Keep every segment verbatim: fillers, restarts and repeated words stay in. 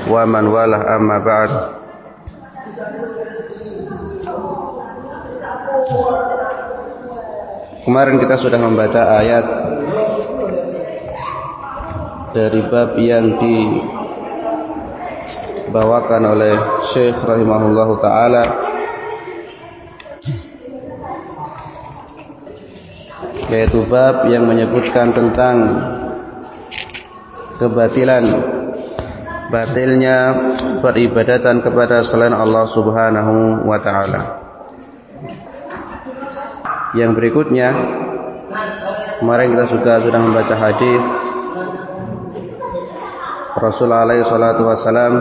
wa man walah, amma ba'd. Kemarin kita sudah membaca ayat dari bab yang dibawakan oleh Syekh rahimahullahu ta'ala, yaitu bab yang menyebutkan tentang kebatilan batilnya peribadatan kepada selain Allah subhanahu wa ta'ala. Yang berikutnya, kemarin kita juga sudah membaca hadis Rasulullah alaihi salatu wassalam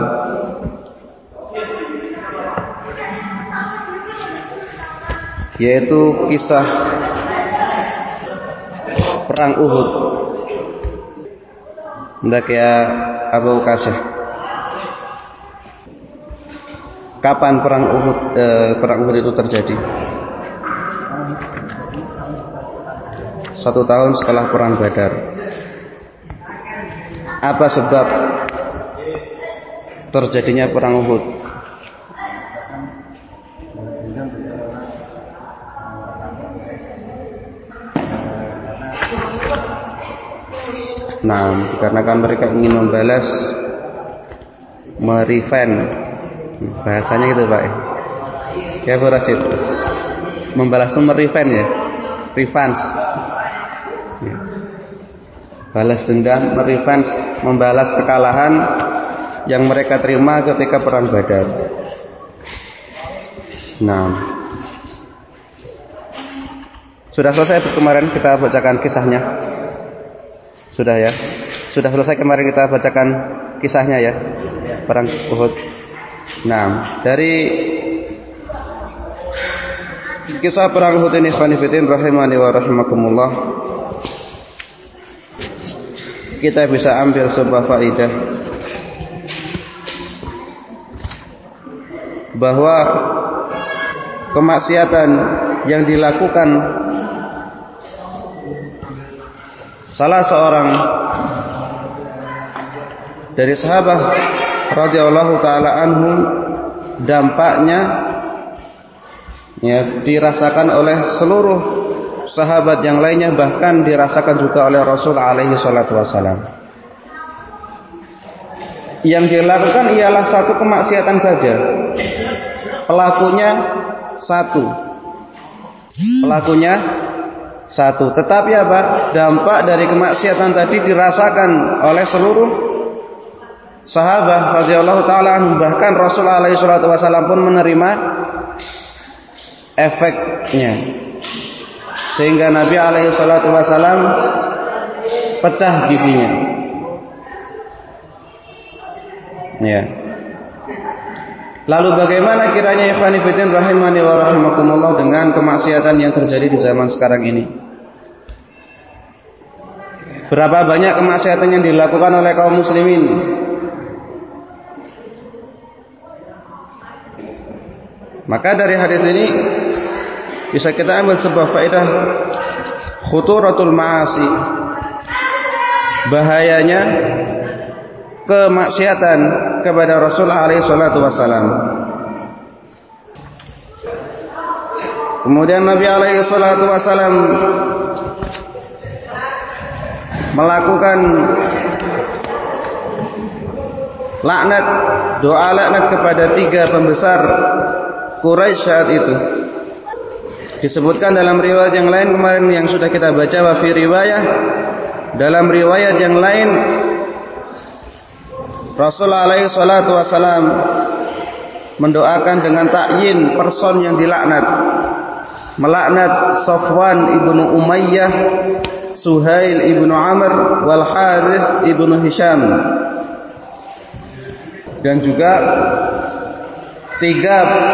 yaitu kisah perang Uhud. Hendak ya Abu Qasih, kapan perang Uhud eh, perang Uhud itu terjadi? Satu tahun setelah perang Badar. Apa sebab terjadinya perang Uhud? Nah, dikarenakan mereka ingin membalas, merevenge, bahasanya gitu Pak. Ya Bu Rasid, membalas itu merevenge ya, revenge. Ya. Balas dendam, merevenge, membalas kekalahan yang mereka terima ketika perang Badar. Nah, sudah selesai kemarin kita bacakan kisahnya. Sudah ya, sudah selesai kemarin kita bacakan kisahnya ya, perang Uhud. Nah, dari kisah perang Uhud ini, khonifidin rahimani wa rahimakumullah, kita bisa ambil sebuah faedah bahwa kemaksiatan yang dilakukan salah seorang dari sahabat radhiyallahu taala anhum, dampaknya ya dirasakan oleh seluruh sahabat yang lainnya, bahkan dirasakan juga oleh Rasul alaihi salatu wassalam. Yang dilakukan ialah satu kemaksiatan saja, pelakunya satu, pelakunya satu, tetapi apa? Dampak dari kemaksiatan tadi dirasakan oleh seluruh sahabat radhiyallahu taala anhum, bahkan Rasul alaihi salatu wassalam pun menerima efeknya, sehingga Nabi alaihi salatu wassalam pecah giginya. Ya. Lalu bagaimana kiranya ikhwan fillah rahimani wa rahimakumullah dengan kemaksiatan yang terjadi di zaman sekarang ini? Berapa banyak kemaksiatan yang dilakukan oleh kaum muslimin? Maka dari hadis ini bisa kita ambil sebuah faedah khuturatul ma'asi, bahayanya kemaksiatan kepada Rasul alaihi salatu wassalam. Kemudian Nabi alaihi salatu wassalam melakukan laknat, doa laknat kepada tiga pembesar Quraisy saat itu. Disebutkan dalam riwayat yang lain kemarin yang sudah kita baca, wa fi riwayah, dalam riwayat yang lain Rasul alaihi salatu wassalam mendoakan dengan takyin person yang dilaknat, melaknat Safwan ibnu Umayyah, Suhail ibnu Amr, wal Harith ibnu Hisham, dan juga tiga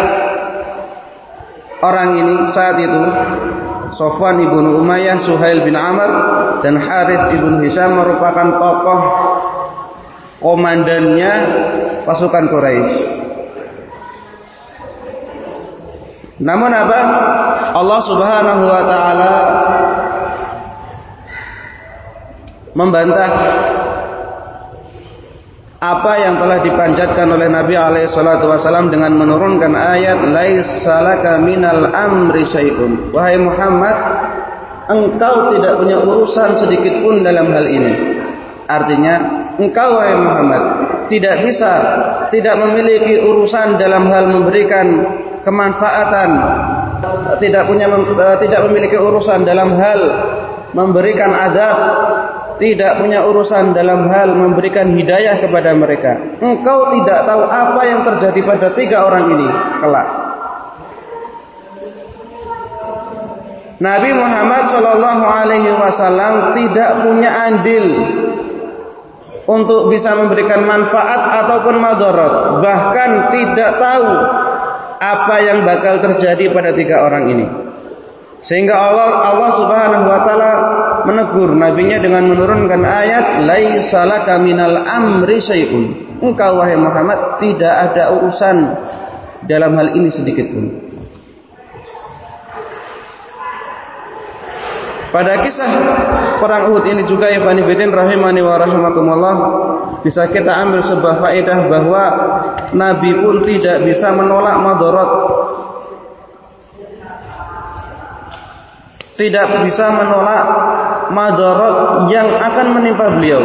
orang ini saat itu, Safwan ibnu Umayyah, Suhail bin Amr, dan Harith ibnu Hisham merupakan tokoh komandannya pasukan Quraisy. Namun apa? Allah Subhanahu wa taala membantah apa yang telah dipanjatkan oleh Nabi alaihi salatu wasallam dengan menurunkan ayat laisa laka minal amri syai'un. Wahai Muhammad, engkau tidak punya urusan sedikit pun dalam hal ini. Artinya, engkau wahai Muhammad tidak bisa, tidak memiliki urusan dalam hal memberikan kemanfaatan, tidak punya tidak memiliki urusan dalam hal memberikan adab, tidak punya urusan dalam hal memberikan hidayah kepada mereka. Engkau tidak tahu apa yang terjadi pada tiga orang ini kelak. Nabi Muhammad Shallallahu Alaihi Wasallam tidak punya andil untuk bisa memberikan manfaat ataupun madarat, bahkan tidak tahu apa yang bakal terjadi pada tiga orang ini. Sehingga Allah Allah Subhanahu wa taala menegur nabinya dengan menurunkan ayat laisa laka minal amri syai'un. Engkau wahai Muhammad tidak ada urusan dalam hal ini sedikit pun. Pada kisah perang Uhud ini juga ikhwan fillah rahimani wa rahimakumullah, bisa kita ambil sebuah faedah bahwa Nabi pun tidak bisa menolak madarat, tidak bisa menolak madarat yang akan menimpa beliau.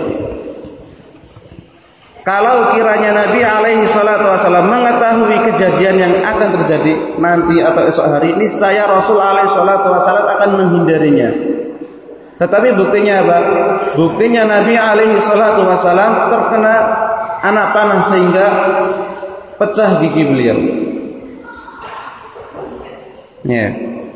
Kalau kiranya Nabi alaihi salatu wasallam mengetahui kejadian yang akan terjadi nanti atau esok hari, niscaya Rasul alaihi salatu wasallam akan menghindarinya. Tetapi buktinya apa? Buktinya Nabi alaihi salatu wasallam terkena anak panah sehingga pecah gigi beliau. Ya.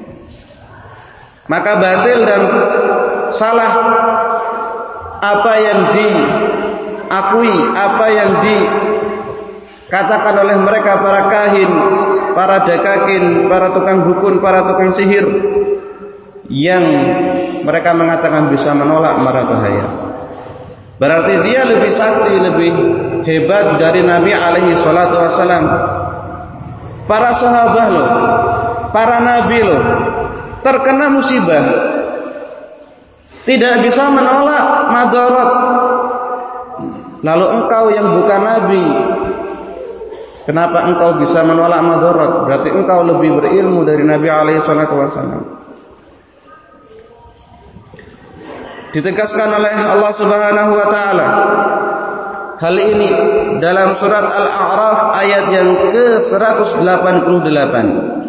Maka batil dan salah apa yang diakui, apa yang dikatakan oleh mereka para kahin, para dakakin, para tukang dukun, para tukang sihir yang mereka mengatakan bisa menolak mara bahaya. Berarti dia lebih sakti, lebih hebat dari Nabi alaihi salatu wasallam. Para sahabat loh, para nabi loh terkena musibah tidak bisa menolak madarat. Lalu engkau yang bukan nabi, kenapa engkau bisa menolak madarat? Berarti engkau lebih berilmu dari Nabi alaihi salatu wasallam. Ditegaskan oleh Allah Subhanahu wa taala hal ini dalam surat Al-A'raf ayat yang ke seratus delapan puluh delapan.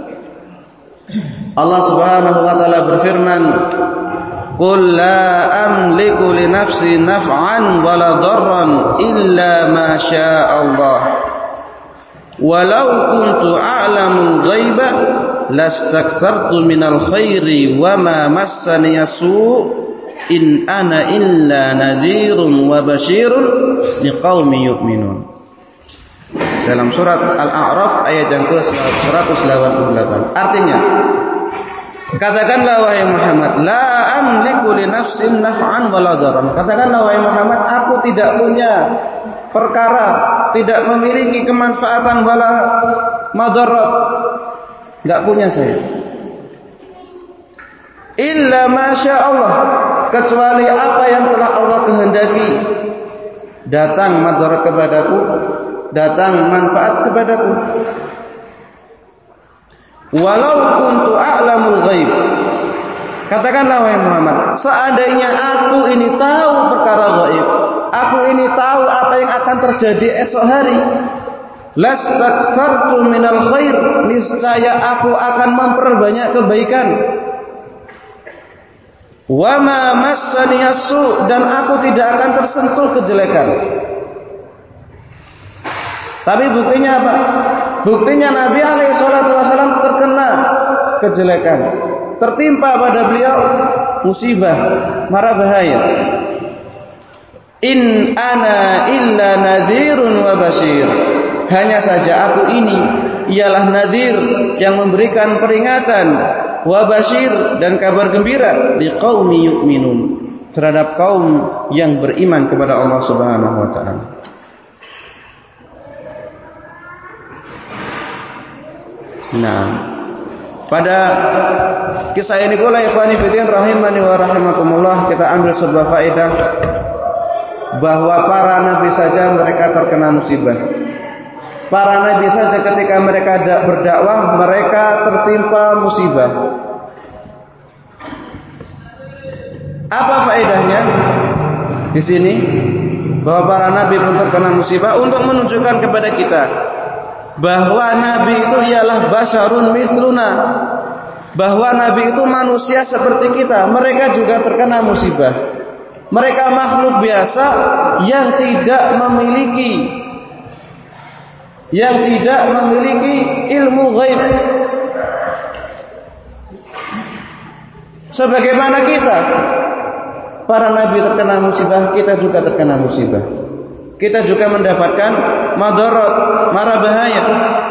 Allah Subhanahu wa taala berfirman, "Qul la amliku li nafsi naf'an wa la darran illa ma syaa Allah. Walau kuntu a'lamul ghaiba lastakthartu minal khairi wa ma massani su' in ana illa nadhirun wa basyirun liqaumin yu'minun." Dalam surat Al-A'raf ayat yang ke seratus delapan puluh delapan. Artinya, katakanlah wahai Muhammad, la amliku li nafsin naf'an wa la darran. Katakanlah wahai Muhammad, aku tidak punya perkara, tidak memiliki kemanfaatan wala madarat. Enggak punya saya. Illa masya Allah, kecuali apa yang telah Allah kehendaki. Datang madarat kepadaku, datang manfaat kepadaku. Walau kuntu a'lamul ghaib. Katakanlah wahai Muhammad, seandainya aku ini tahu perkara gaib, aku ini tahu apa yang akan terjadi esok hari, lastakthartu minal khair, niscaya aku akan memperbanyak kebaikan. Wa ma massani su', dan aku tidak akan tersentuh kejelekan. Tapi buktinya apa? Buktinya Nabi alaihi salatu wasallam terkena kejelekan, tertimpa pada beliau musibah, mara bahaya. In ana illa nadhirun wa basyir. Hanya saja aku ini ialah nadhir yang memberikan peringatan, wa basyir dan kabar gembira liqaumi yu'minun, terhadap kaum yang beriman kepada Allah Subhanahu wa taala. Nah, pada kisah ini pula ikhwani fillah rahimani wa rahimakumullah, kita ambil sebuah faedah bahwa para nabi saja mereka terkena musibah. Para nabi saja ketika mereka berdakwah, mereka tertimpa musibah. Apa faedahnya di sini? Bahwa para nabi pun terkena musibah untuk menunjukkan kepada kita bahwa nabi itu ialah basyarun mithluna, bahwa nabi itu manusia seperti kita. Mereka juga terkena musibah. Mereka makhluk biasa yang tidak memiliki yang tidak memiliki ilmu ghaib sebagaimana kita. Para nabi terkena musibah, kita juga terkena musibah. Kita juga mendapatkan madarat, mara bahaya.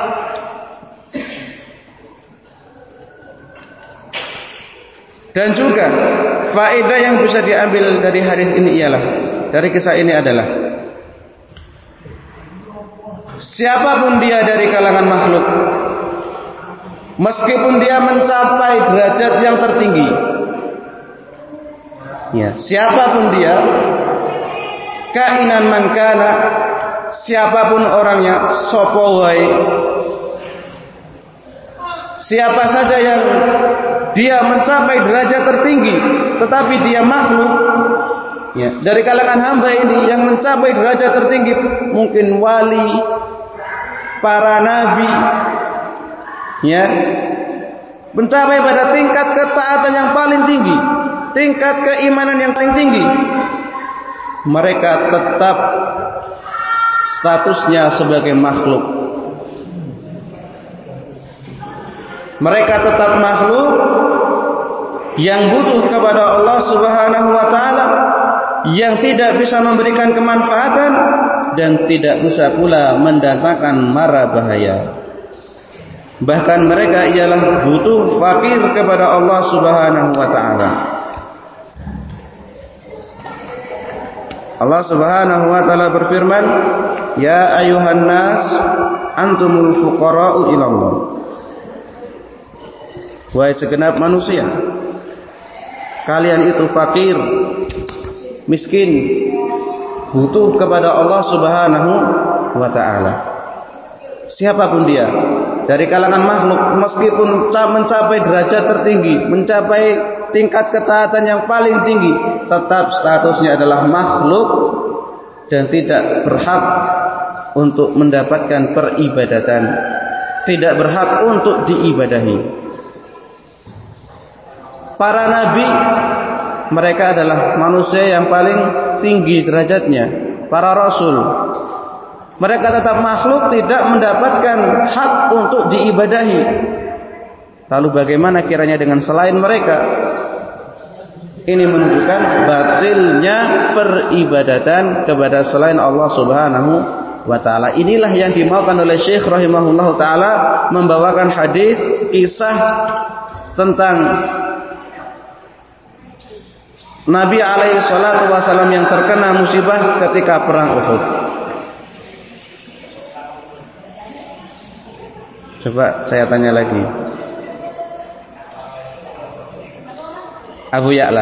Dan juga faedah yang bisa diambil dari hadis ini ialah, dari kisah ini adalah, siapapun dia dari kalangan makhluk, meskipun dia mencapai derajat yang tertinggi, ya, siapapun dia, kainan mankana, siapapun orangnya, sopo wae, siapa saja yang dia mencapai derajat tertinggi, tetapi dia makhluk, ya, dari kalangan hamba ini yang mencapai derajat tertinggi, mungkin wali, para nabi, ya, mencapai pada tingkat ketaatan yang paling tinggi, tingkat keimanan yang paling tinggi, mereka tetap statusnya sebagai makhluk. Mereka tetap makhluk yang butuh kepada Allah Subhanahu wa taala, yang tidak bisa memberikan kemanfaatan dan tidak bisa pula mendatangkan mara bahaya. Bahkan mereka ialah butuh, fakir kepada Allah Subhanahu wa taala. Allah Subhanahu wa taala berfirman, "Ya ayuhan nas, antumul fuqara'u ila Allah." Wahai segenap manusia, kalian itu fakir, miskin, butuh kepada Allah Subhanahu wa taala. Siapapun dia, dari kalangan makhluk, meskipun mencapai derajat tertinggi, mencapai tingkat ketaatan yang paling tinggi, tetap statusnya adalah makhluk dan tidak berhak untuk mendapatkan peribadatan, tidak berhak untuk diibadahi. Para nabi, mereka adalah manusia yang paling tinggi derajatnya. Para rasul, mereka tetap makhluk, tidak mendapatkan hak untuk diibadahi. Lalu bagaimana kiranya dengan selain mereka? Ini menunjukkan batilnya peribadatan kepada selain Allah Subhanahu wa taala. Inilah yang dimaukan oleh Syekh rahimahullahu taala, membawakan hadis kisah tentang Nabi alaihi salatu wasallam yang terkena musibah ketika perang Uhud. Coba saya tanya lagi, Abu Ya'la,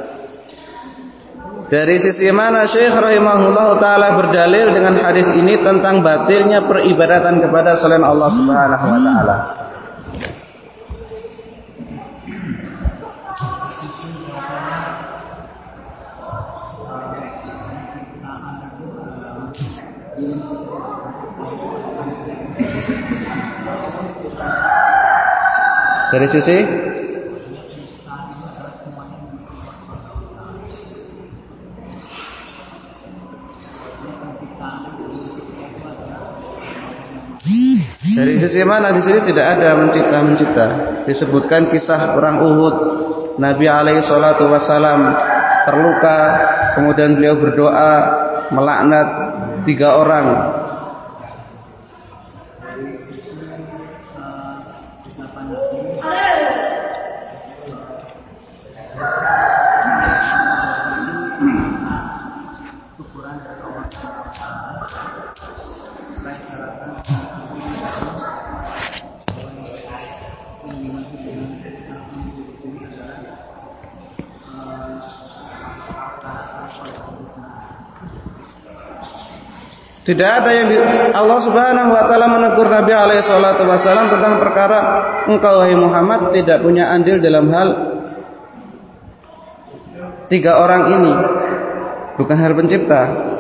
dari sisi mana Syekh rahimahullah ta'ala berdalil dengan hadis ini tentang batilnya peribadatan kepada selain Allah Subhanahu wa ta'ala? Dari sisi Dari sisi mana? Di sini tidak ada mencipta-mencipta. Disebutkan kisah perang Uhud. Nabi alaihi salatu wasalam terluka, kemudian beliau berdoa melaknat tiga orang. Tidak ada yang di, Allah Subhanahu wa taala menegur Nabi alaihi salatu wasallam tentang perkara engkau wahai Muhammad tidak punya andil dalam hal tiga orang ini, bukan hal pencipta.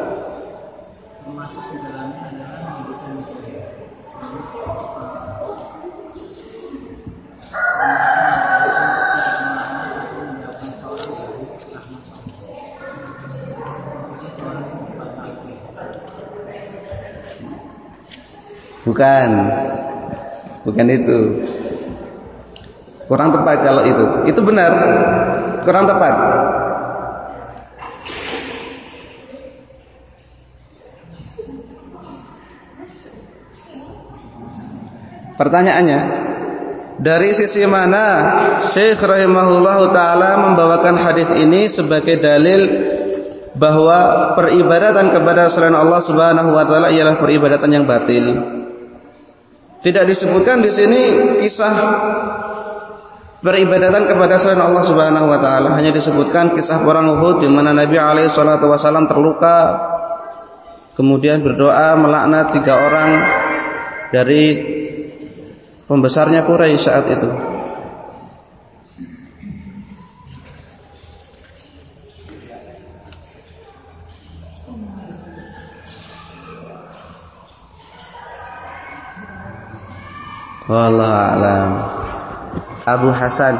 Bukan, bukan itu. Kurang tepat kalau itu. Itu benar, kurang tepat. Pertanyaannya, dari sisi mana Syekh rahimahullahu taala membawakan hadis ini sebagai dalil bahwa peribadatan kepada selain Allah Subhanahu wa taala ialah peribadatan yang batil? Tidak disebutkan di sini kisah peribadatan kepada selain Allah Subhanahu wa taala, hanya disebutkan kisah perang Uhud di mana Nabi alaihi salatu wasallam terluka, kemudian berdoa melaknat tiga orang dari pembesarnya Quraisy saat itu. Wallahu a'lam. Abu Hasan.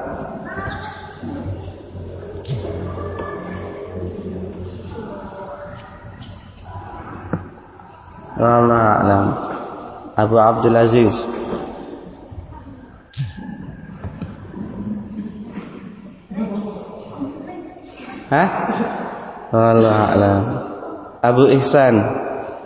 Wallahu a'lam. Abu Abdul Aziz. Hah? Wallahu a'lam. Abu Ihsan.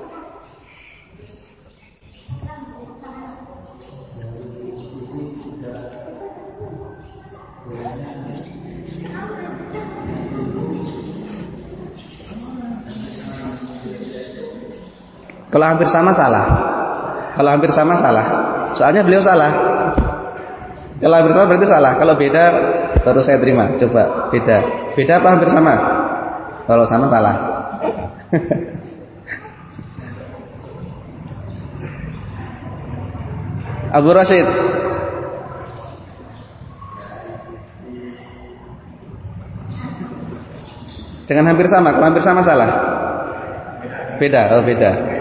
Kalau hampir sama salah. Kalau hampir sama salah. Soalnya beliau salah. Kalau hampir sama berarti salah. Kalau beda baru saya terima. Coba beda. Beda apa hampir sama? Kalau sama salah. Abu Rashid. Dengan hampir sama. Kalau hampir sama salah. Beda. Oh beda.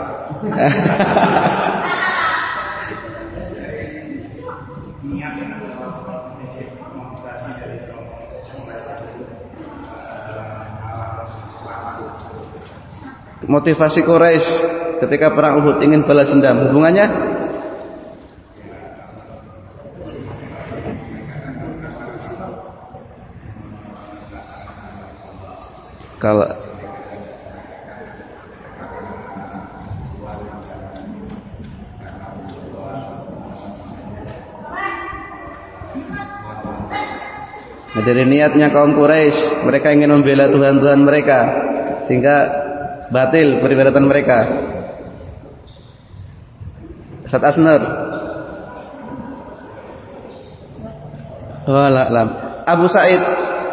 Motivasi Quraisy ketika perang Uhud ingin balas dendam, hubungannya kalau dari niatnya kaum Quraisy, mereka ingin membela Tuhan-Tuhan mereka sehingga batil peribadatan mereka. Ustaz Asnur. Wallahu a'lam. Abu Sa'id.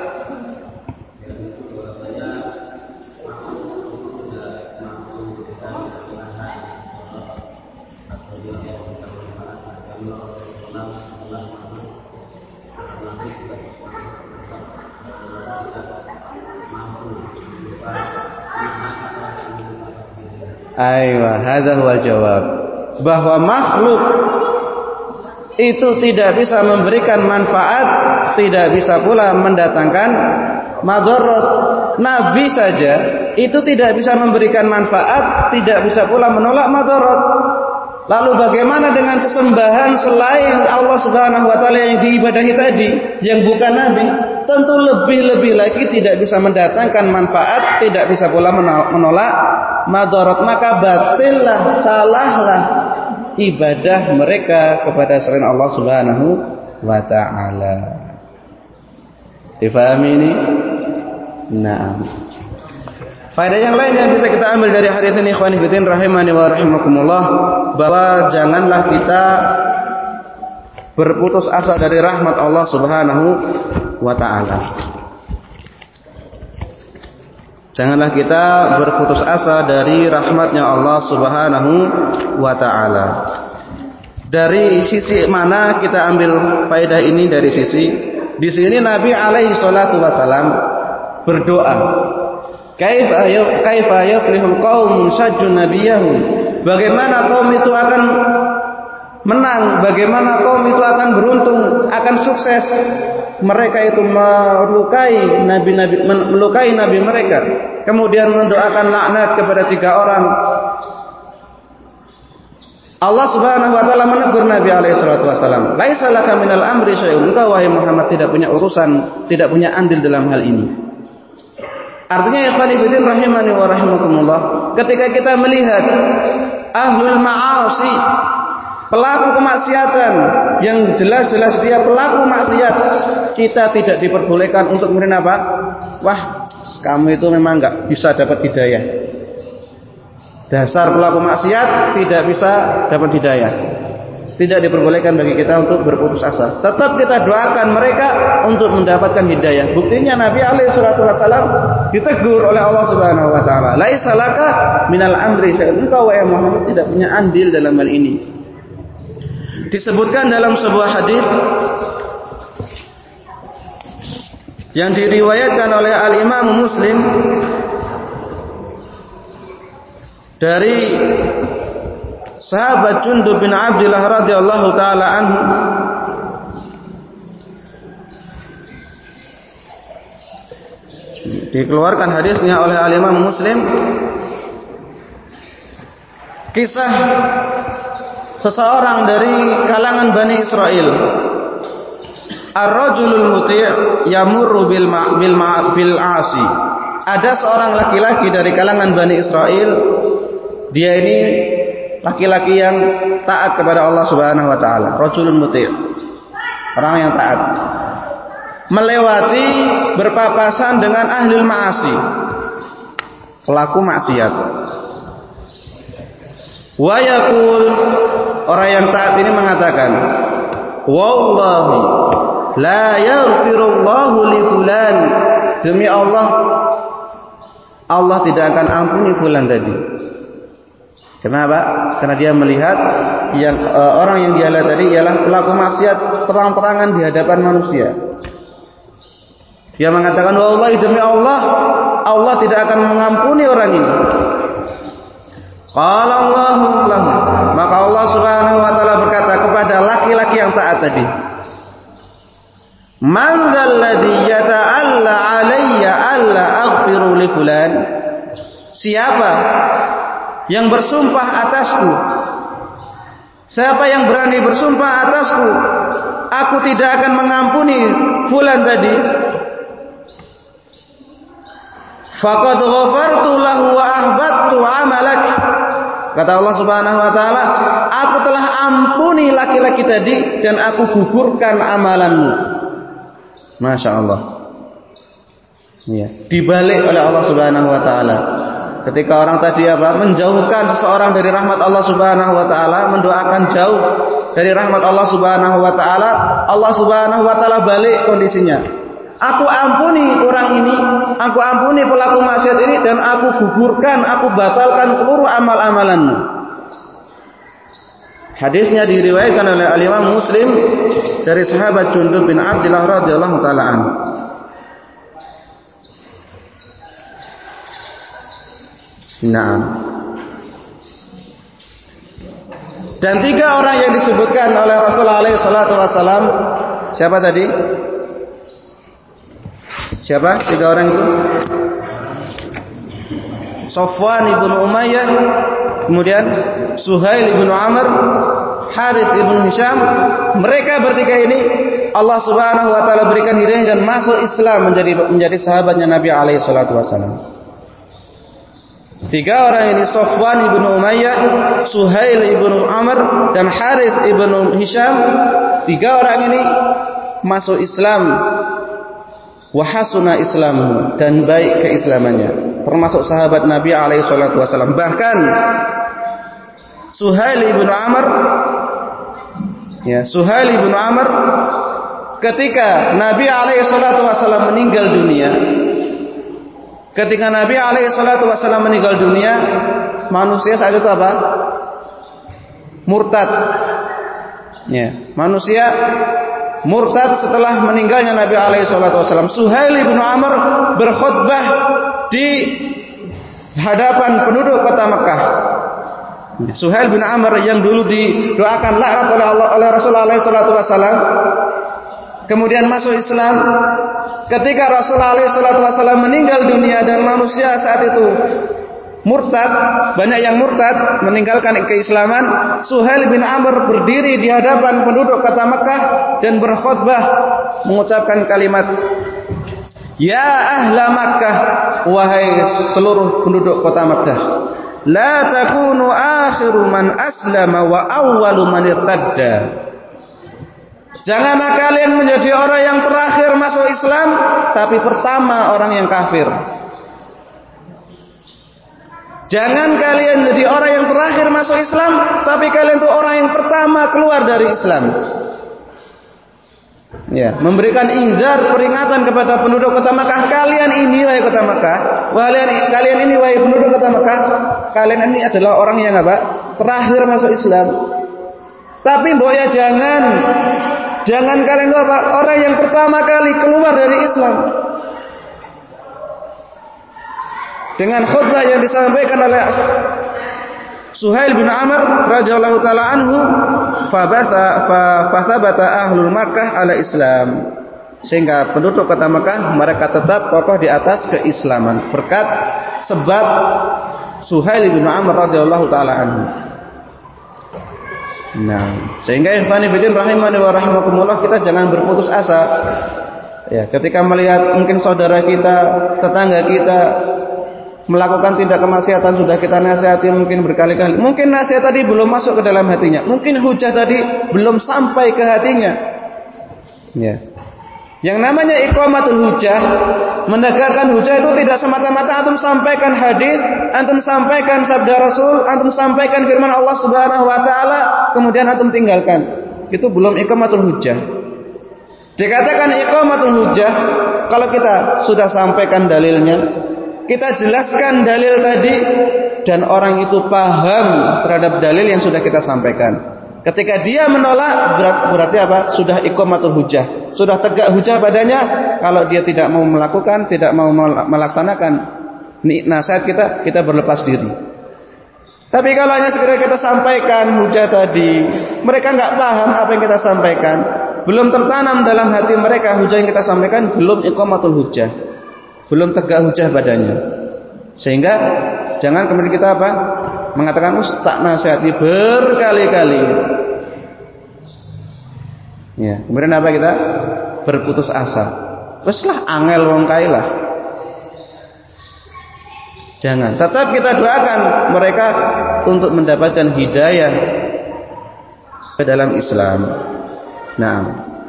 Aywa, hadza huwal jawab. Bahwa makhluk itu tidak bisa memberikan manfaat, tidak bisa pula mendatangkan madarat. Nabi saja itu tidak bisa memberikan manfaat, tidak bisa pula menolak madarat. Lalu bagaimana dengan sesembahan selain Allah Subhanahu wa taala yang diibadahi tadi, yang bukan nabi? Tentu lebih-lebih lagi tidak bisa mendatangkan manfaat, tidak bisa pula menolak madarat. Maka batillah, salahlah ibadah mereka kepada selain Allah Subhanahu wa taala. Difahami ini? Naam. Faedah yang lain yang bisa kita ambil dari hadis ini, ikhwani fillah rahimani wa rahimakumullah, bahwa janganlah kita berputus asa dari rahmat Allah Subhanahu wa taala. Janganlah kita berputus asa dari rahmatnya Allah Subhanahu wa ta'ala. Dari sisi mana kita ambil faedah ini? Dari sisi di sini Nabi alaihi salatu wasalam berdoa, kaifa kaifa yaflihul qaumun sajjun nabiyahum, bagaimana kaum itu akan menang, bagaimana kaum itu akan beruntung, akan sukses. Mereka itu melukai nabi-nabi, melukai nabi mereka, kemudian mendoakan laknat kepada tiga orang. Allah Subhanahu wa taala menegur Nabi alaihi salatu wasallam, "Laisa laka minal amri syai'un." Engkau wahai Muhammad tidak punya urusan, tidak punya andil dalam hal ini. Artinya ya ikhwan fillah rahimani wa rahimakumullah, ketika kita melihat ahlul ma'asi, pelaku kemaksiatan yang jelas-jelas dia pelaku maksiat, kita tidak diperbolehkan untuk kemudian apa? Wah, kamu itu memang enggak bisa dapat hidayah. Dasar pelaku maksiat tidak bisa dapat hidayah. Tidak diperbolehkan bagi kita untuk berputus asa. Tetap kita doakan mereka untuk mendapatkan hidayah. Buktinya Nabi alaihi salatu wasallam ditegur oleh Allah Subhanahu wa taala, "Laisa laka minal amri syai'un." Engkau wahai Muhammad tidak punya andil dalam hal ini. Disebutkan dalam sebuah hadis yang diriwayatkan oleh Al-Imam Muslim dari sahabat Jundub bin Abdillah radhiyallahu taala anhu, dikeluarkan hadisnya oleh Al-Imam Muslim, kisah seseorang dari kalangan Bani Israel. Ar-rajulul muti' yamurru bil ma' bil ma' bil 'asi. Ada seorang laki-laki dari kalangan Bani Israel, dia ini laki-laki yang taat kepada Allah Subhanahu wa taala, rajulun muti', orang yang taat, melewati berpapasan dengan ahlul ma'asi, pelaku maksiat. Wa yaqul, orang yang taat ini mengatakan, wallahi la yaghfirullahu li fulan, demi Allah Allah tidak akan ampuni fulan tadi. Kenapa? Karena dia melihat yang uh, orang yang dia lihat tadi ialah pelaku maksiat terang-terangan di hadapan manusia. Dia mengatakan, wallahi demi Allah, Allah tidak akan mengampuni orang ini. Qala Allahu lahu, maka Allah Subhanahu wa taala berkata kepada laki-laki yang taat tadi, man dzalladzi yata'alla 'alayya alla aghfiru li fulan, siapa yang bersumpah atasku, siapa yang berani bersumpah atasku aku tidak akan mengampuni fulan tadi, faqad ghafartu lahu wa ahbattu 'amalak, kata Allah Subhanahu wa taala, aku telah ampuni laki-laki tadi dan aku gugurkan amalanmu. Masya Allah. Ya, dibalik oleh Allah Subhanahu wa taala. Ketika orang tadi apa? Menjauhkan seseorang dari rahmat Allah Subhanahu wa taala, mendoakan jauh dari rahmat Allah Subhanahu wa taala, Allah Subhanahu wa taala balik kondisinya. Aku ampuni orang ini, aku ampuni pelaku maksiat ini, dan aku gugurkan, aku batalkan seluruh amal-amalanmu. Hadisnya diriwayatkan oleh Al-Imam Muslim dari sahabat Jundub bin Abdillah radhiyallahu taala anhu. Nah, dan tiga orang yang disebutkan oleh Rasulullah alaihi salatu wasallam, siapa tadi? Siapa tiga orang itu? Safwan ibn Umayyah, kemudian Suhail ibn Amr, Harith ibn Hisham. Mereka bertiga ini Allah Subhanahu wa taala berikan hidayah dan masuk Islam, menjadi menjadi sahabatnya Nabi alaihi salatu wasallam. Tiga orang ini, Safwan ibn Umayyah, Suhail ibn Amr, dan Harith ibn Hisham, tiga orang ini masuk Islam. Wa hasuna islamuhu, dan baik keislamannya, termasuk sahabat Nabi alaihi salatu wasallam. Bahkan Suhail ibn Amr, ya, Suhail ibn Amr ketika Nabi alaihi salatu wasallam meninggal dunia, Ketika Nabi alaihi salatu wasallam meninggal dunia, manusia saat itu apa? Murtad. Ya, manusia murtad setelah meninggalnya Nabi alaihi salatu wasallam. Suhail bin Amr berkhutbah di hadapan penduduk kota Mekah. Suhail bin Amr yang dulu didoakan laknat oleh Allah oleh Rasulullah alaihi salatu wasallam, kemudian masuk Islam. Ketika Rasulullah alaihi salatu wasallam meninggal dunia dan manusia saat itu murtad, banyak yang murtad meninggalkan keislaman, Suhail bin Amr berdiri di hadapan penduduk kota Mekah dan berkhutbah mengucapkan kalimat, "Ya ahla Makkah, wahai seluruh penduduk kota Makkah, la takunu akhiru man aslama wa awwalu man irtadda." Janganlah kalian menjadi orang yang terakhir masuk Islam, tapi pertama orang yang kafir. Jangan kalian jadi orang yang terakhir masuk Islam, tapi kalian itu orang yang pertama keluar dari Islam. Ya, memberikan inzar, peringatan kepada penduduk kota Makkah, kalian ini wahai kota Makkah, kalian kalian ini wahai penduduk kota Makkah, kalian ini adalah orang yang apa? Terakhir masuk Islam. Tapi mbok ya jangan Jangan kalian itu apa? Orang yang pertama kali keluar dari Islam. Dengan khutbah yang disampaikan oleh Suhail bin Amr radhiyallahu taala anhu, fabata fathabata ahlul Makkah ala Islam. Sehingga penduduk kota Makkah mereka tetap kokoh di atas keislaman berkat sebab Suhail bin Amr radhiyallahu taala anhu. Nah, sehingga ikhwani fillah rahimani wa rahimakumullah, kita jangan berputus asa. Ya, ketika melihat mungkin saudara kita, tetangga kita melakukan tindak kemaksiatan, sudah kita nasihati mungkin berkali-kali. Mungkin nasihat tadi belum masuk ke dalam hatinya. Mungkin hujah tadi belum sampai ke hatinya. Ya. Yang namanya iqamatul hujah, menegakkan hujah itu tidak semata-mata antum sampaikan hadis, antum sampaikan sabda Rasul, antum sampaikan firman Allah Subhanahu wa taala, kemudian antum tinggalkan. Itu belum iqamatul hujah. Dikatakan iqamatul hujah kalau kita sudah sampaikan dalilnya, kita jelaskan dalil tadi dan orang itu paham terhadap dalil yang sudah kita sampaikan. Ketika dia menolak, berarti apa? Sudah iqamatul hujah, sudah tegak hujah padanya. Kalau dia tidak mau melakukan, tidak mau melaksanakan nasihat kita, kita berlepas diri. Tapi kalau hanya sekedar kita sampaikan hujah tadi, mereka nggak paham apa yang kita sampaikan, belum tertanam dalam hati mereka hujah yang kita sampaikan, belum iqamatul hujah, belum tegak hujah padanya. Sehingga jangan kemudian kita apa? Mengatakan ustaz nasihati berkali-kali. Ya, kemudian apa kita? Berputus asa. Wes lah angel wong kae lah. Jangan. Tetap kita doakan mereka untuk mendapatkan hidayah ke dalam Islam. Nah,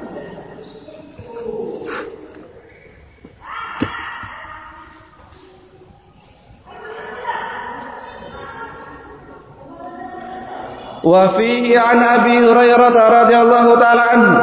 wa fihi an Abi Hurairah radhiyallahu taala anhu,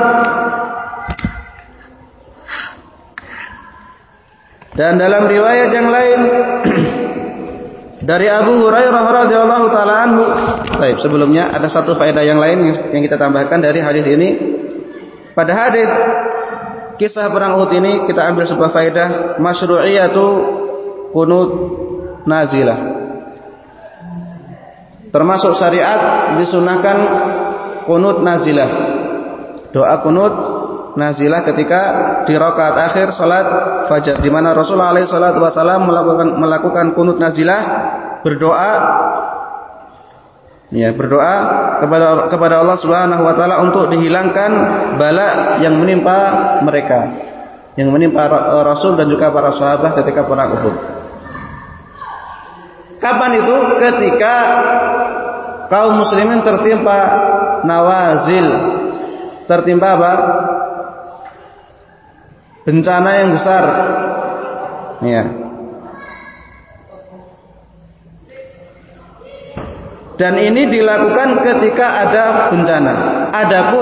dan dalam riwayat yang lain dari Abu Hurairah radhiyallahu taala anhu. Baik, sebelumnya ada satu faedah yang lain yang kita tambahkan dari hadis ini. Pada hadis kisah perang Uhud ini kita ambil sebuah faedah, masyru'iyatu qunut nazilah. Termasuk syariat disunahkan qunut nazilah. Doa qunut nazilah ketika di rakaat akhir salat fajar, di mana Rasulullah alaihi salatu wasallam melakukan melakukan qunut nazilah, berdoa ya, berdoa kepada kepada Allah Subhanahu wa taala untuk dihilangkan bala yang menimpa mereka, yang menimpa Rasul dan juga para sahabat ketika perang Uhud. Kapan itu? Ketika kaum muslimin tertimpa nawazil, tertimpa apa? Bencana yang besar. Ya. Dan ini dilakukan ketika ada bencana. Adapun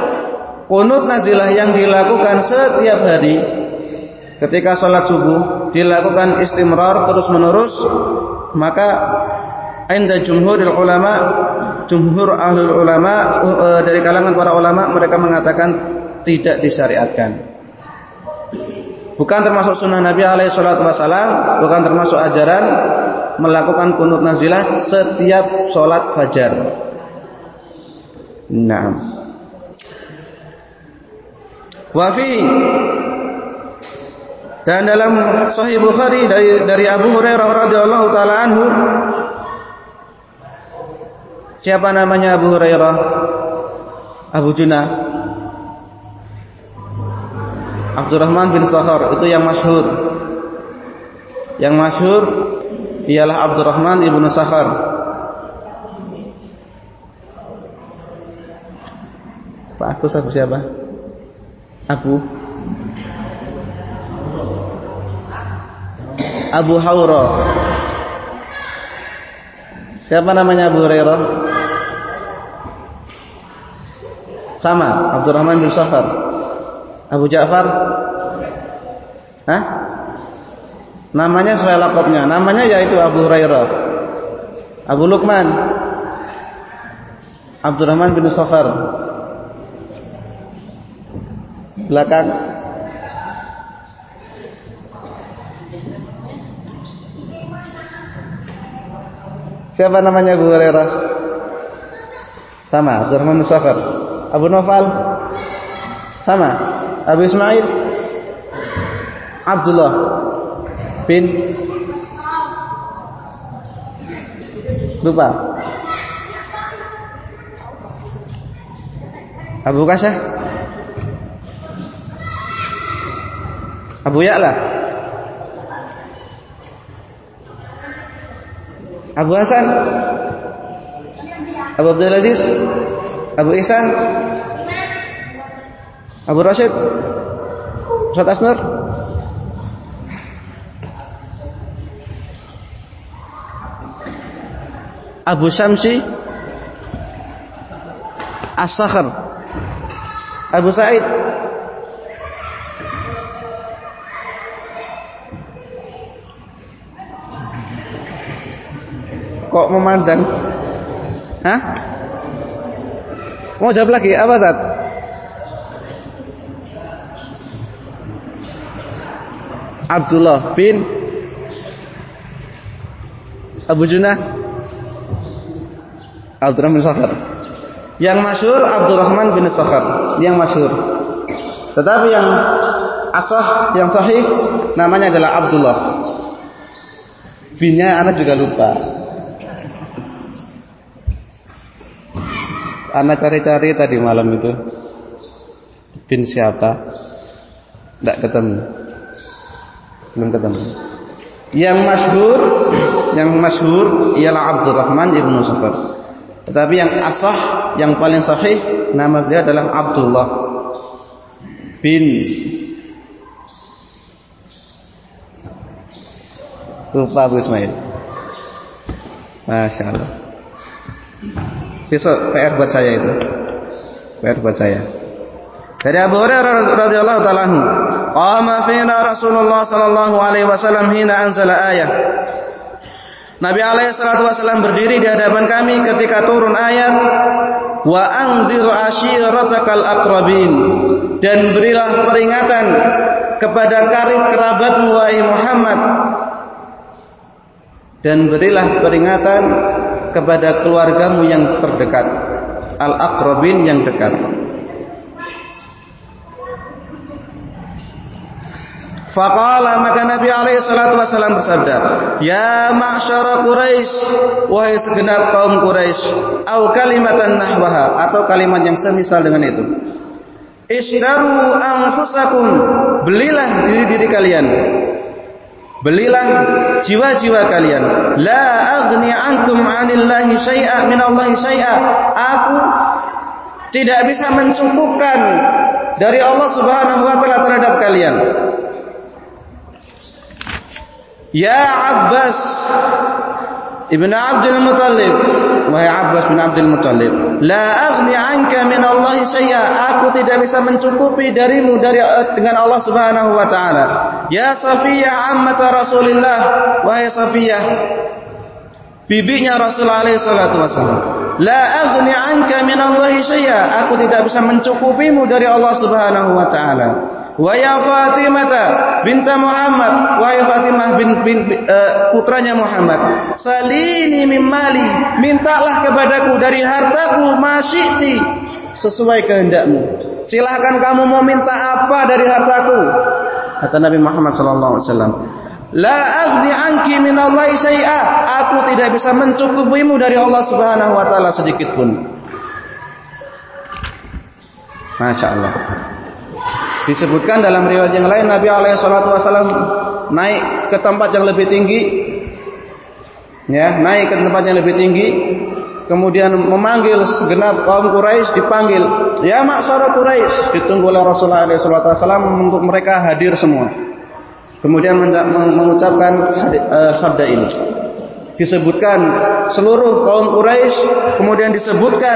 qunut nazilah yang dilakukan setiap hari ketika sholat subuh, dilakukan istimrar terus-menerus, maka inda jumhurul ulama, jumhur ahlul ulama dari kalangan para ulama, mereka mengatakan tidak disyariatkan. Bukan termasuk sunnah Nabi alaihi salatu wasallam, bukan termasuk ajaran melakukan kunut nazilah setiap sholat fajar. Naam. Wafi dan dalam Sahih Bukhari dari dari Abu Hurairah radhiyallahu taala anhu. Siapa namanya Abu Hurairah? Abu Junah, Abdurrahman bin Sakhar, itu yang masyhur. Yang masyhur ialah Abdurrahman ibnu Sakhar. Pak aku siapa siapa? Abu Abu Hurairah. Siapa namanya Abu Hurairah? Sama, Abdurrahman bin Sakhar. Abu Ja'far? Hah? Namanya sesuai lakopnya. Namanya yaitu Abu Hurairah. Abu Luqman, Abdurrahman bin Sakhar. Belakang siapa namanya Abu Hurairah? Sama, Abdurrahman bin Sakhar. Abu Naufal? Sama, Abu Ismail? Abdullah bin lupa. Abu Qasyah? Abu Ya'la? Abu Hasan? Abu Abdul Aziz? Abu Ihsan? Abu Rashid? Ustaz Asnur? Abu Syamsi? As-Sakhr? Abu Sa'id? Kok memandang? Hah? Mau jawab lagi? Apa Ustaz? Abdullah bin Abu Junah, Abdurrahman bin Sakhar. Yang masyhur Abdurrahman bin Sakhar, yang masyhur. Tetapi yang asah, yang sahih namanya adalah Abdullah. Binnya anak juga lupa. Anak cari-cari tadi malam itu bin siapa? Tidak ketemu. Belum ketemu. Yang masyhur, yang masyhur ialah Abdurrahman ibnu Sakhar. Tetapi yang asah, yang paling sahih nama dia adalah Abdullah bin lupa Abu Ismail. Masya Allah. Besok P R buat saya itu. P R buat saya. Dari Abu Hurairah radhiyallahu taala anhu, qama fina Rasulullah sallallahu alaihi wasallam hina anzala ayah. Nabi alaihi salatu wasallam berdiri di hadapan kami ketika turun ayat wa anzir ashiratakal aqrabin, dan berilah peringatan kepada karib kerabatmu wahai Muhammad, dan berilah peringatan kepada keluargamu yang terdekat, al-aqrabin, yang dekat. Faqala, maka Nabi alaihi salatu wasallam bersabda, ya ma'syara Quraisy, wahai segenap kaum Quraisy, au kalimatan nahwaha, atau kalimat yang semisal dengan itu. Ishtaru anfusakum, belilah diri-diri kalian, belilah jiwa-jiwa kalian. La aghni ankum 'anillahi syai'a minallahi syai'a, aku tidak bisa mencukupkan dari Allah Subhanahu wa taala terhadap kalian. Ya Abbas ibn Abdul Muttalib, wahai Abbas bin Abdul Muttalib, la aghni 'anka min Allah syai'a, aku tidak bisa mencukupi darimu dari dengan Allah Subhanahu wa taala. Ya Safiyah ammata Rasulillah, wahai Safiyah bibinya Rasulullah alaihi salatu wasallam, la aghni 'anka min Allah syai'a, aku tidak bisa mencukupimu dari Allah Subhanahu wa taala. Wa ya Fatimah binta Muhammad, wahai Fatimah bin, bin uh, putranya Muhammad, salini min mali, mintalah kepadaku dari hartaku masyiti, sesuai kehendakmu. Silahkan kamu mau minta apa dari hartaku, kata Nabi Muhammad sallallahu alaihi wasallam. La aghni anki min Allah syai'a, aku tidak bisa mencukupimu dari Allah Subhanahu wa taala sedikit pun. Masya Allah. Disebutkan dalam riwayat yang lain, Nabi alaihi salatu wasallam naik ke tempat yang lebih tinggi, ya, naik ke tempat yang lebih tinggi, kemudian memanggil segenap kaum Quraisy, dipanggil, ya ma'syar Quraisy, ditunggu oleh Rasulullah alaihi salatu wasallam untuk mereka hadir semua. Kemudian mengucapkan sabda ini. Disebutkan seluruh kaum Quraisy, kemudian disebutkan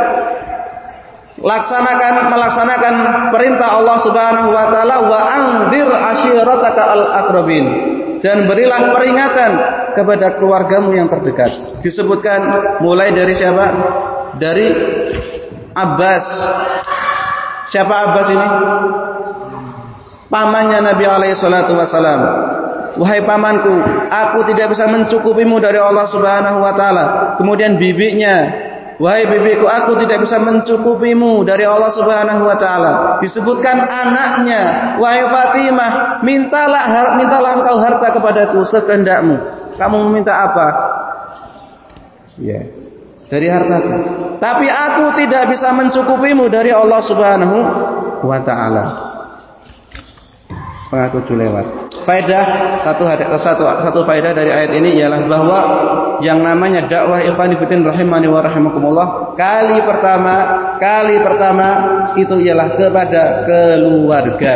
laksanakan melaksanakan perintah Allah Subhanahu wa taala, wa anzir ashirataka al-aqrabin, dan berilah peringatan kepada keluargamu yang terdekat. Disebutkan mulai dari siapa? Dari Abbas. Siapa Abbas ini? Pamannya Nabi alaihi salatu wasalam. Wahai pamanku, aku tidak bisa mencukupimu dari Allah Subhanahu wa taala. Kemudian bibinya, wahai bibiku, aku tidak bisa mencukupimu dari Allah Subhanahu wa taala. Disebutkan anaknya, wahai Fatimah, mintalah mintalah engkau harta kepadaku sekehendakmu. Kamu meminta apa? Ya, dari hartaku. Tapi aku tidak bisa mencukupimu dari Allah Subhanahu wa taala. Pengaku lewat. Faedah satu, satu satu faedah dari ayat ini ialah bahwa yang namanya dakwah ikhwan fillah rahimani wa rahimakumullah, kali pertama kali pertama itu ialah kepada keluarga.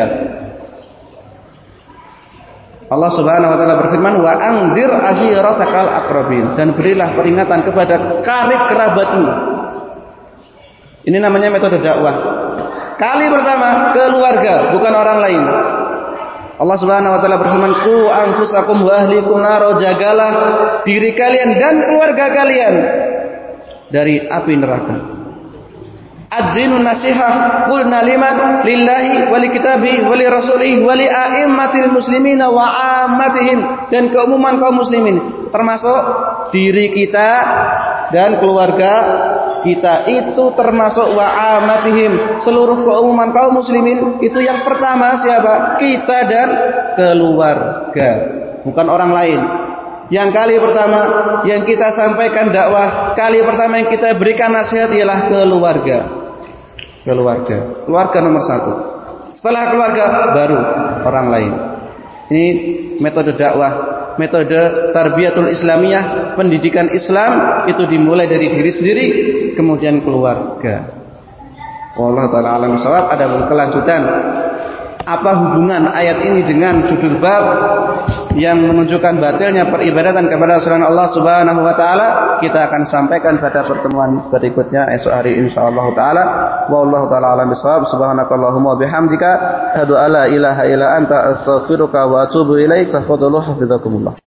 Allah Subhanahu wa taala berfirman, wa anzir ashiratakal aqrabin, dan berilah peringatan kepada karib kerabatmu. Ini namanya metode dakwah. Kali pertama keluarga, bukan orang lain. Allah Subhanahu wa taala berfirman, "Qu anfusakum wa ahlikum nar", jagalah diri kalian dan keluarga kalian dari api neraka. Adzinu nasihah qulna liman lillahi wa li kitabihi wa li rasulihi wa li a'immatil muslimina wa ammatihim, dan keumuman kaum muslimin, termasuk diri kita dan keluarga kita, itu termasuk wa amatihim, seluruh keumuman kaum muslimin. Itu yang pertama siapa? Kita dan keluarga, bukan orang lain. Yang kali pertama yang kita sampaikan dakwah, kali pertama yang kita berikan nasihat ialah keluarga. Keluarga, keluarga nomor satu. Setelah keluarga baru orang lain. Ini metode dakwah, metode tarbiyatul islamiyah, pendidikan Islam itu dimulai dari diri sendiri, kemudian keluarga. Wallahu taala alam shawab. Ada kelanjutan, apa hubungan ayat ini dengan judul bab yang menunjukkan batilnya peribadatan kepada selain Allah Subhanahu wa taala, kita akan sampaikan pada pertemuan berikutnya esok hari insyaallah taala. Wallahu taala alam shawab. Subhanakallahumma wa bihamdika asyhadu alla ilaha illa anta astaghfiruka wa atubu ilaik. Tafadhalu hafizakumullah.